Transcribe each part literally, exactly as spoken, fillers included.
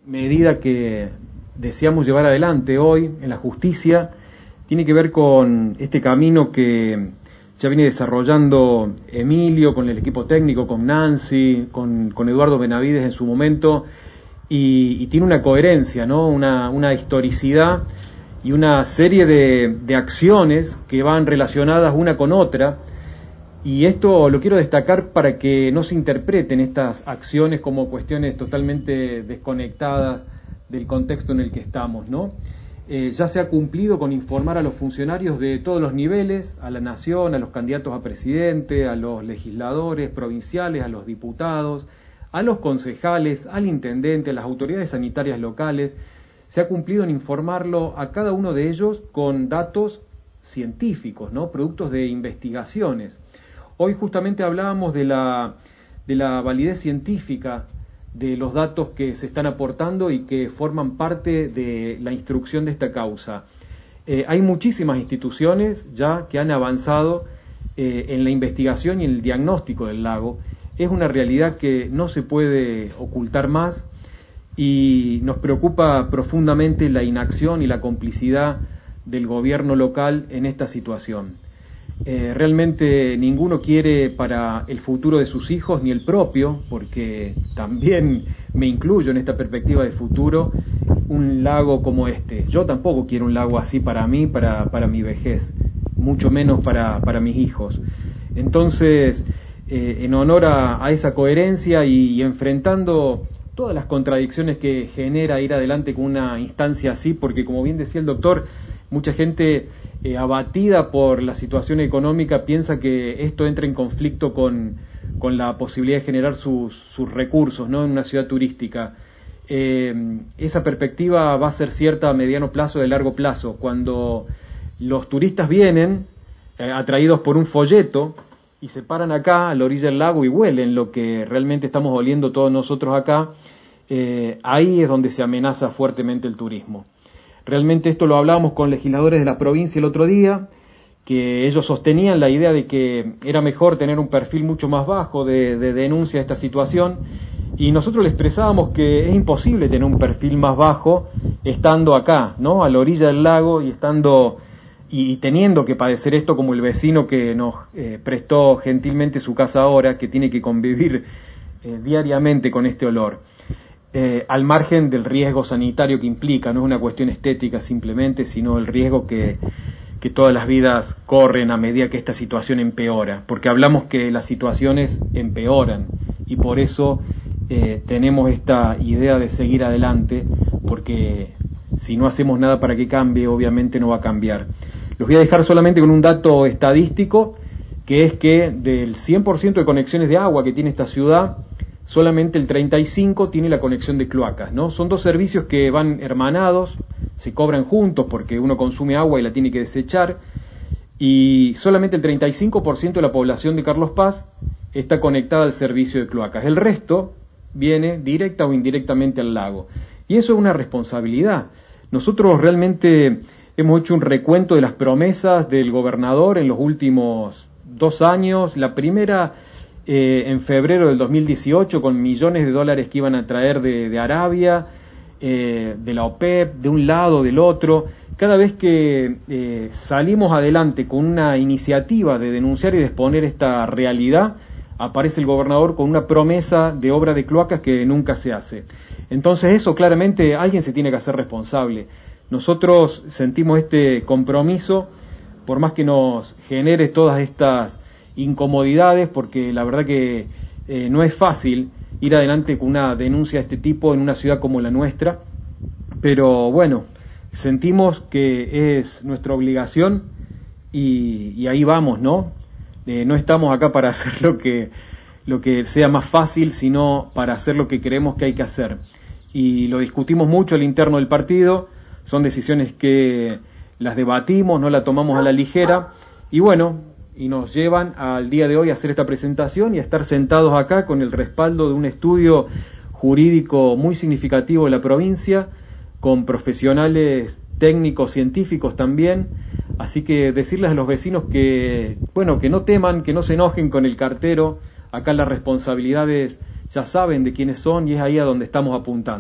medida que deseamos llevar adelante hoy en la justicia tiene que ver con este camino que ya viene desarrollando Emilio con el equipo técnico, con Nancy, con, con Eduardo Benavides en su momento, y, y tiene una coherencia, ¿no? Una, una historicidad y una serie de, de acciones que van relacionadas una con otra, y esto lo quiero destacar para que no se interpreten estas acciones como cuestiones totalmente desconectadas del contexto en el que estamos, ¿no? Eh, ya se ha cumplido con informar a los funcionarios de todos los niveles, a la nación, a los candidatos a presidente, a los legisladores provinciales, a los diputados, a los concejales, al intendente, a las autoridades sanitarias locales. Se ha cumplido en informarlo a cada uno de ellos con datos científicos, ¿no? Productos de investigaciones. Hoy justamente hablábamos de la, de la validez científica de los datos que se están aportando y que forman parte de la instrucción de esta causa. Eh, hay muchísimas instituciones ya que han avanzado eh, en la investigación y en el diagnóstico del lago. Es una realidad que no se puede ocultar más y nos preocupa profundamente la inacción y la complicidad del gobierno local en esta situación. Eh, realmente ninguno quiere para el futuro de sus hijos ni el propio, porque también me incluyo en esta perspectiva de futuro, un lago como este. Yo tampoco quiero un lago así para mí, para, para mi vejez, mucho menos para, para mis hijos. Entonces, eh, en honor a, a esa coherencia y, y enfrentando todas las contradicciones que genera ir adelante con una instancia así, porque como bien decía el doctor, mucha gente eh, abatida por la situación económica piensa que esto entra en conflicto con, con la posibilidad de generar sus, sus recursos, ¿no? En una ciudad turística. Eh, esa perspectiva va a ser cierta a mediano plazo y a largo plazo. Cuando los turistas vienen eh, atraídos por un folleto y se paran acá a la orilla del lago y huelen lo que realmente estamos oliendo todos nosotros acá, eh, ahí es donde se amenaza fuertemente el turismo. Realmente esto lo hablábamos con legisladores de la provincia el otro día, que ellos sostenían la idea de que era mejor tener un perfil mucho más bajo de, de denuncia de esta situación, y nosotros les expresábamos que es imposible tener un perfil más bajo estando acá, ¿no? A la orilla del lago y estando y, y teniendo que padecer esto como el vecino que nos eh, prestó gentilmente su casa ahora, que tiene que convivir eh, diariamente con este olor. Eh, al margen del riesgo sanitario que implica, no es una cuestión estética simplemente, sino el riesgo que, que todas las vidas corren a medida que esta situación empeora, porque hablamos que las situaciones empeoran y por eso eh, tenemos esta idea de seguir adelante, porque si no hacemos nada para que cambie, obviamente no va a cambiar. Los voy a dejar solamente con un dato estadístico, que es que del cien por ciento de conexiones de agua que tiene esta ciudad, solamente el treinta y cinco por ciento tiene la conexión de cloacas, ¿no? Son dos servicios que van hermanados, se cobran juntos porque uno consume agua y la tiene que desechar, y solamente el treinta y cinco por ciento de la población de Carlos Paz está conectada al servicio de cloacas. El resto viene directa o indirectamente al lago. Y eso es una responsabilidad. Nosotros realmente hemos hecho un recuento de las promesas del gobernador en los últimos dos años. La primera Eh, en febrero del dos mil dieciocho, con millones de dólares que iban a traer de, de Arabia, eh, de la OPEP, de un lado, del otro. Cada vez que eh, salimos adelante con una iniciativa de denunciar y de exponer esta realidad, aparece el gobernador con una promesa de obra de cloacas que nunca se hace. Entonces eso claramente alguien se tiene que hacer responsable. Nosotros sentimos este compromiso, por más que nos genere todas estas incomodidades, porque la verdad que eh, no es fácil ir adelante con una denuncia de este tipo en una ciudad como la nuestra, pero bueno, sentimos que es nuestra obligación y, y ahí vamos, ¿no? Eh, no estamos acá para hacer lo que, lo que sea más fácil, sino para hacer lo que creemos que hay que hacer. Y lo discutimos mucho al interno del partido, son decisiones que las debatimos, no las tomamos a la ligera, y bueno, y nos llevan al día de hoy a hacer esta presentación y a estar sentados acá con el respaldo de un estudio jurídico muy significativo de la provincia, con profesionales técnicos, científicos también. Así que decirles a los vecinos que, bueno, que no teman, que no se enojen con el cartero. Acá las responsabilidades ya saben de quiénes son y es ahí a donde estamos apuntando.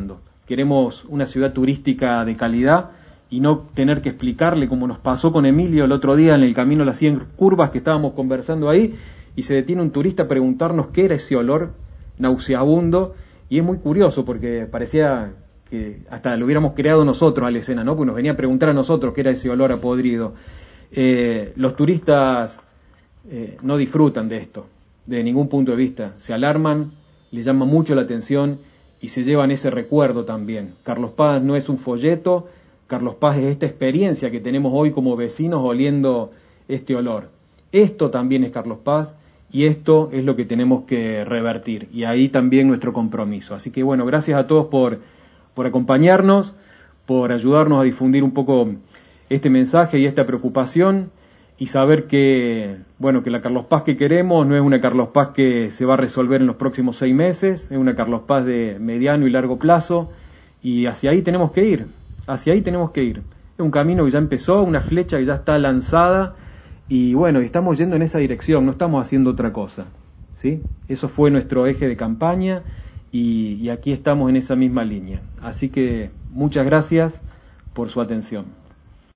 queremos una ciudad turística de calidad y no tener que explicarle, como nos pasó con Emilio el otro día en el camino a las cien curvas, que estábamos conversando ahí y se detiene un turista a preguntarnos qué era ese olor nauseabundo, y es muy curioso porque parecía que hasta lo hubiéramos creado nosotros a la escena, ¿no? Pues nos venía a preguntar a nosotros qué era ese olor a podrido. Eh, los turistas eh, no disfrutan de esto, de ningún punto de vista. Se alarman, les llama mucho la atención y se llevan ese recuerdo también. Carlos Paz no es un folleto, Carlos Paz es esta experiencia que tenemos hoy como vecinos oliendo este olor. Esto también es Carlos Paz y esto es lo que tenemos que revertir, y ahí también nuestro compromiso. Así que bueno, gracias a todos por, por acompañarnos, por ayudarnos a difundir un poco este mensaje y esta preocupación, y saber que, bueno, que la Carlos Paz que queremos no es una Carlos Paz que se va a resolver en los próximos seis meses, es una Carlos Paz de mediano y largo plazo, y hacia ahí tenemos que ir, hacia ahí tenemos que ir. Es un camino que ya empezó, una flecha que ya está lanzada, y bueno, estamos yendo en esa dirección, no estamos haciendo otra cosa, ¿sí? Eso fue nuestro eje de campaña, y, y aquí estamos en esa misma línea. Así que muchas gracias por su atención.